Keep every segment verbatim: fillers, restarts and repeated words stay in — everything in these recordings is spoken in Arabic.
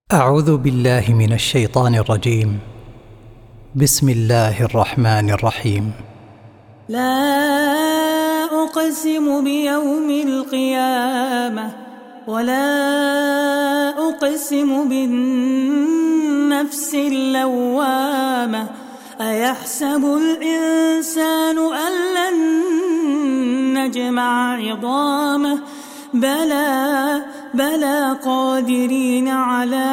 أعوذ بالله من الشيطان الرجيم. بسم الله الرحمن الرحيم. لا أقسم بيوم القيامة ولا أقسم بالنفس اللوامة. أيحسب الإنسان أن لن نجمع عظامه بلى بلى قادرين على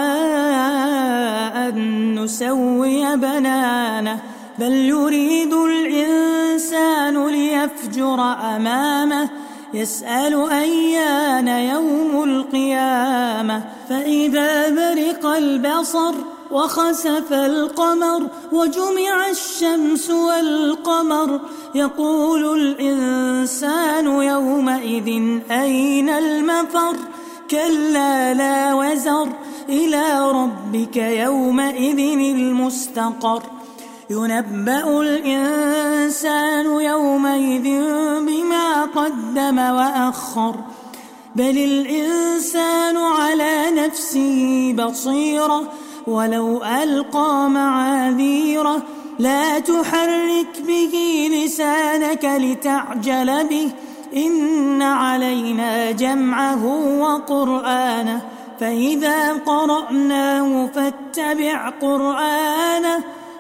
أن نسوي بنانه. بل يريد الإنسان ليفجر أمامه يسأل أيان يوم القيامة. فإذا برق البصر وخسف القمر وجمع الشمس والقمر يقول الإنسان يومئذ أين المفر. كلا لا وزر إلى ربك يومئذ المستقر. ينبأ الإنسان يومئذ بما قدم وأخر. بل الإنسان على نفسه بصيرة ولو ألقى معاذيره. لا تحرك به لسانك لتعجل به إن علينا جمعه وقرآنه. فإذا قرأناه فاتبع قرآنه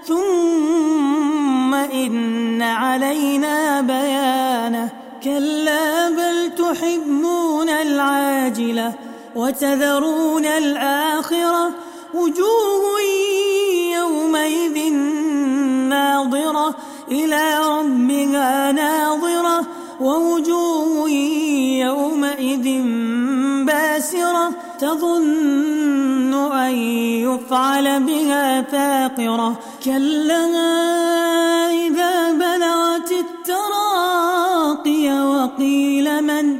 ثم إن علينا بيانه. كلا بل تحبون العاجلة وتذرون الآخرة. وجوه يومئذ ناظرة إلى ربها ناظرة ووجوه يومئذ باسرة تظن أن يفعل بها فاقرة. كلا إذا بلغت التراقي وقيل من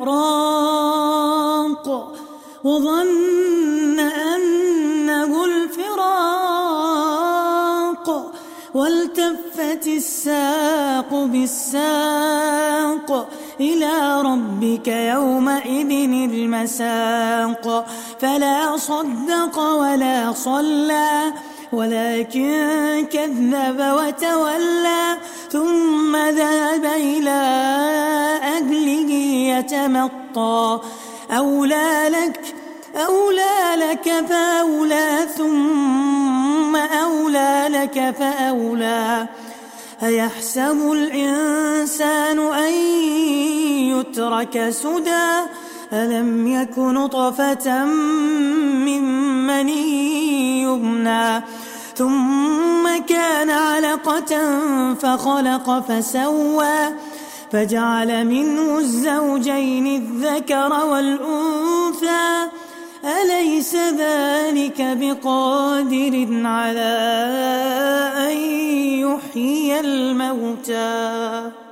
راق وظن أنه الفراق والتفت الساق بالساق إلى ربك يومئذ المساق. فلا صدق ولا صلى ولكن كذب وتولى ثم ذهب إلى أهله يتمطى. أولى لك أولى لك فأولى ثم أولى لك فأولى. أيحسب الإنسان أن يترك سدى ألم يك نطفة من مني يمنى ثم كان علقة فخلق فسوى فجعل منه الزوجين الذكر والأنثى. أليس ذلك بقادر على أن يحيي الموتى.